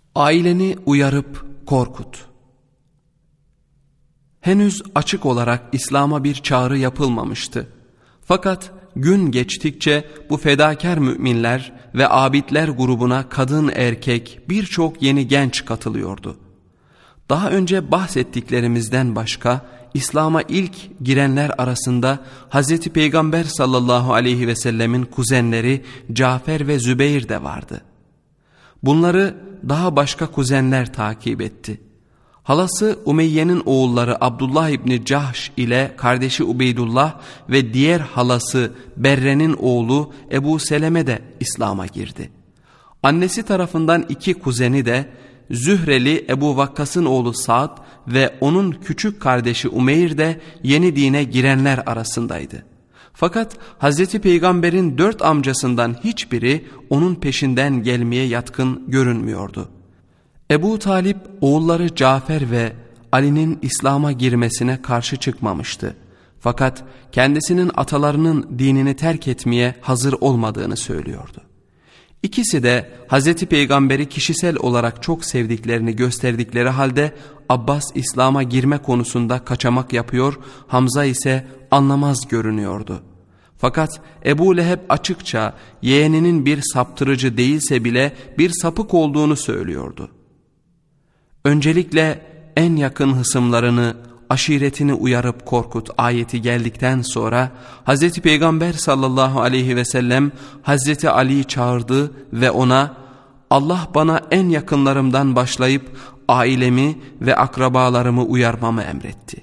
Aileni uyarıp korkut. Henüz açık olarak İslam'a bir çağrı yapılmamıştı. Fakat gün geçtikçe bu fedakar müminler ve abidler grubuna kadın erkek birçok yeni genç katılıyordu. Daha önce bahsettiklerimizden başka İslam'a ilk girenler arasında Hz. Peygamber sallallahu aleyhi ve sellemin kuzenleri Cafer ve Zübeyir de vardı. Bunları daha başka kuzenler takip etti. Halası Umeyye'nin oğulları Abdullah İbni Cahş ile kardeşi Ubeydullah ve diğer halası Berre'nin oğlu Ebu Seleme de İslam'a girdi. Annesi tarafından iki kuzeni de Zühreli Ebu Vakkas'ın oğlu Sa'd ve onun küçük kardeşi Umeyr de yeni dine girenler arasındaydı. Fakat Hz. Peygamber'in 4 amcasından hiçbiri onun peşinden gelmeye yatkın görünmüyordu. Ebu Talip oğulları Cafer ve Ali'nin İslam'a girmesine karşı çıkmamıştı. Fakat kendisinin atalarının dinini terk etmeye hazır olmadığını söylüyordu. İkisi de Hz. Peygamber'i kişisel olarak çok sevdiklerini gösterdikleri halde Abbas İslam'a girme konusunda kaçamak yapıyor, Hamza ise anlamaz görünüyordu. Fakat Ebu Leheb açıkça yeğeninin bir saptırıcı değilse bile bir sapık olduğunu söylüyordu. Öncelikle en yakın hısımlarını, aşiretini uyarıp korkut ayeti geldikten sonra Hz. Peygamber sallallahu aleyhi ve sellem Hz. Ali'yi çağırdı ve ona Allah bana en yakınlarımdan başlayıp ailemi ve akrabalarımı uyarmamı emretti.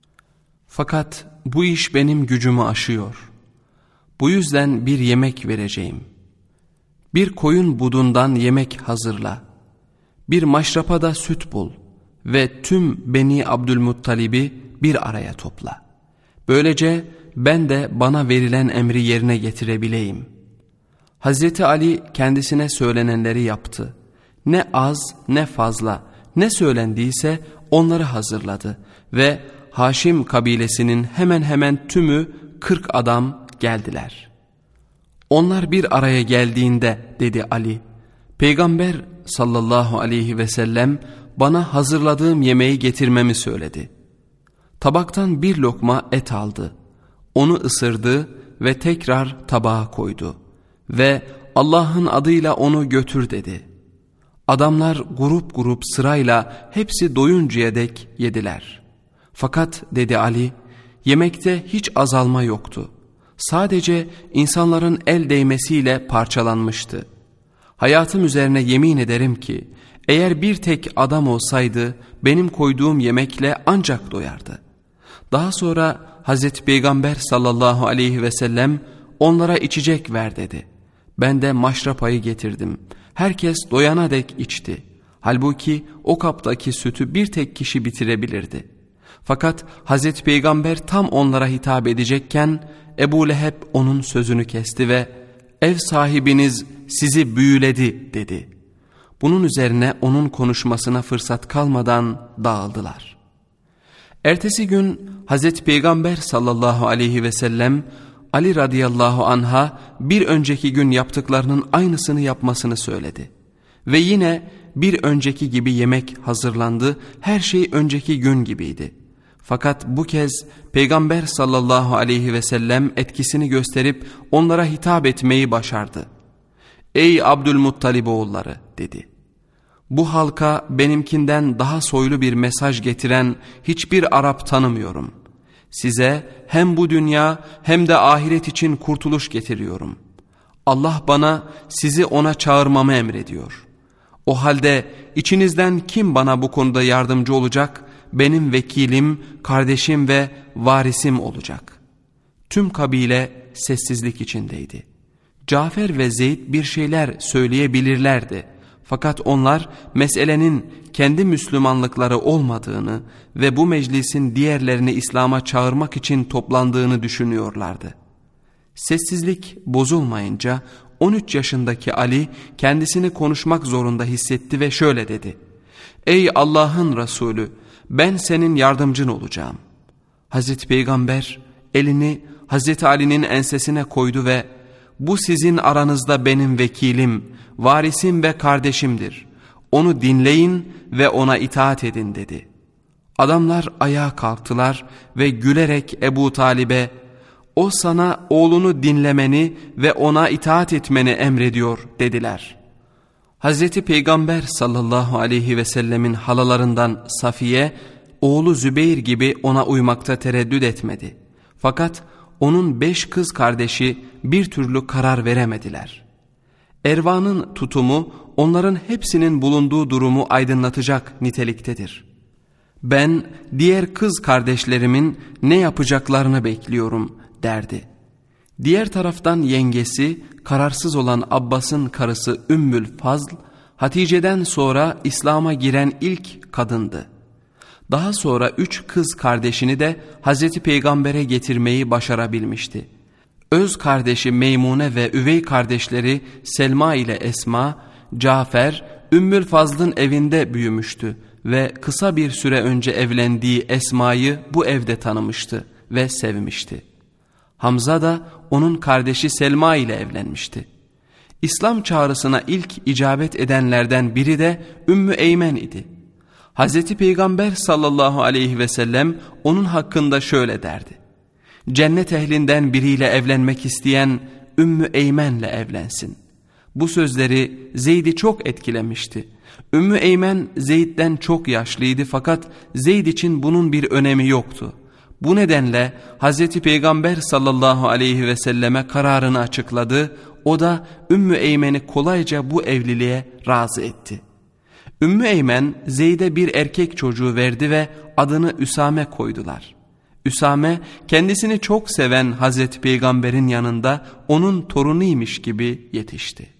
Fakat bu iş benim gücümü aşıyor. Bu yüzden bir yemek vereceğim. Bir koyun budundan yemek hazırla. Bir maşrapada süt bul ve tüm Beni Abdülmuttalib'i bir araya topla. Böylece ben de bana verilen emri yerine getirebileyim. Hazreti Ali kendisine söylenenleri yaptı. Ne az ne fazla ne söylendiyse onları hazırladı ve Haşim kabilesinin hemen hemen tümü 40 adam geldiler. Onlar bir araya geldiğinde dedi Ali, Peygamber sallallahu aleyhi ve sellem bana hazırladığım yemeği getirmemi söyledi. Tabaktan bir lokma et aldı. Onu ısırdı ve tekrar tabağa koydu. Ve Allah'ın adıyla onu götür dedi. Adamlar grup grup sırayla hepsi doyuncaya dek yediler. Fakat dedi Ali, yemekte hiç azalma yoktu. Sadece insanların el değmesiyle parçalanmıştı. Hayatım üzerine yemin ederim ki eğer bir tek adam olsaydı benim koyduğum yemekle ancak doyardı. Daha sonra Hazreti Peygamber sallallahu aleyhi ve sellem onlara içecek ver dedi. Ben de maşrapayı getirdim. Herkes doyana dek içti. Halbuki o kaptaki sütü bir tek kişi bitirebilirdi. Fakat Hazreti Peygamber tam onlara hitap edecekken Ebu Leheb onun sözünü kesti ve ev sahibiniz sizi büyüledi dedi. Bunun üzerine onun konuşmasına fırsat kalmadan dağıldılar. Ertesi gün Hazreti Peygamber sallallahu aleyhi ve sellem Ali radıyallahu anh'a bir önceki gün yaptıklarının aynısını yapmasını söyledi. Ve yine bir önceki gibi yemek hazırlandı, her şey önceki gün gibiydi. Fakat bu kez Peygamber sallallahu aleyhi ve sellem etkisini gösterip onlara hitap etmeyi başardı. Ey Abdülmuttalib oğulları dedi. Bu halka benimkinden daha soylu bir mesaj getiren hiçbir Arap tanımıyorum. Size hem bu dünya hem de ahiret için kurtuluş getiriyorum. Allah bana sizi ona çağırmamı emrediyor. O halde içinizden kim bana bu konuda yardımcı olacak? Benim vekilim, kardeşim ve varisim olacak. Tüm kabile sessizlik içindeydi. Cafer ve Zeyd bir şeyler söyleyebilirlerdi. Fakat onlar meselenin kendi Müslümanlıkları olmadığını ve bu meclisin diğerlerini İslam'a çağırmak için toplandığını düşünüyorlardı. Sessizlik bozulmayınca 13 yaşındaki Ali kendisini konuşmak zorunda hissetti ve şöyle dedi. Ey Allah'ın Resulü, ben senin yardımcın olacağım. Hazreti Peygamber elini Hazreti Ali'nin ensesine koydu ve bu sizin aranızda benim vekilim, varisim ve kardeşimdir. Onu dinleyin ve ona itaat edin dedi. Adamlar ayağa kalktılar ve gülerek Ebu Talib'e, o sana oğlunu dinlemeni ve ona itaat etmeni emrediyor dediler. Hazreti Peygamber sallallahu aleyhi ve sellemin halalarından Safiye, oğlu Zübeyir gibi ona uymakta tereddüt etmedi. Fakat onun 5 kız kardeşi bir türlü karar veremediler. Ervan'ın tutumu onların hepsinin bulunduğu durumu aydınlatacak niteliktedir. Ben diğer kız kardeşlerimin ne yapacaklarını bekliyorum derdi. Diğer taraftan yengesi kararsız olan Abbas'ın karısı Ümmül Fazl, Hatice'den sonra İslam'a giren ilk kadındı. Daha sonra 3 kız kardeşini de Hazreti Peygamber'e getirmeyi başarabilmişti. Öz kardeşi Meymune ve üvey kardeşleri Selma ile Esma, Cafer, Ümmül Fazl'ın evinde büyümüştü ve kısa bir süre önce evlendiği Esma'yı bu evde tanımıştı ve sevmişti. Hamza da onun kardeşi Selma ile evlenmişti. İslam çağrısına ilk icabet edenlerden biri de Ümmü Eymen idi. Hazreti Peygamber sallallahu aleyhi ve sellem onun hakkında şöyle derdi: cennet ehlinden biriyle evlenmek isteyen Ümmü Eymen'le evlensin. Bu sözleri Zeyd'i çok etkilemişti. Ümmü Eymen Zeyd'den çok yaşlıydı fakat Zeyd için bunun bir önemi yoktu. Bu nedenle Hazreti Peygamber sallallahu aleyhi ve selleme kararını açıkladı. O da Ümmü Eymen'i kolayca bu evliliğe razı etti. Ümmü Eymen Zeyd'e bir erkek çocuğu verdi ve adını Üsame koydular. Üsame kendisini çok seven Hazreti Peygamber'in yanında onun torunuymuş gibi yetişti.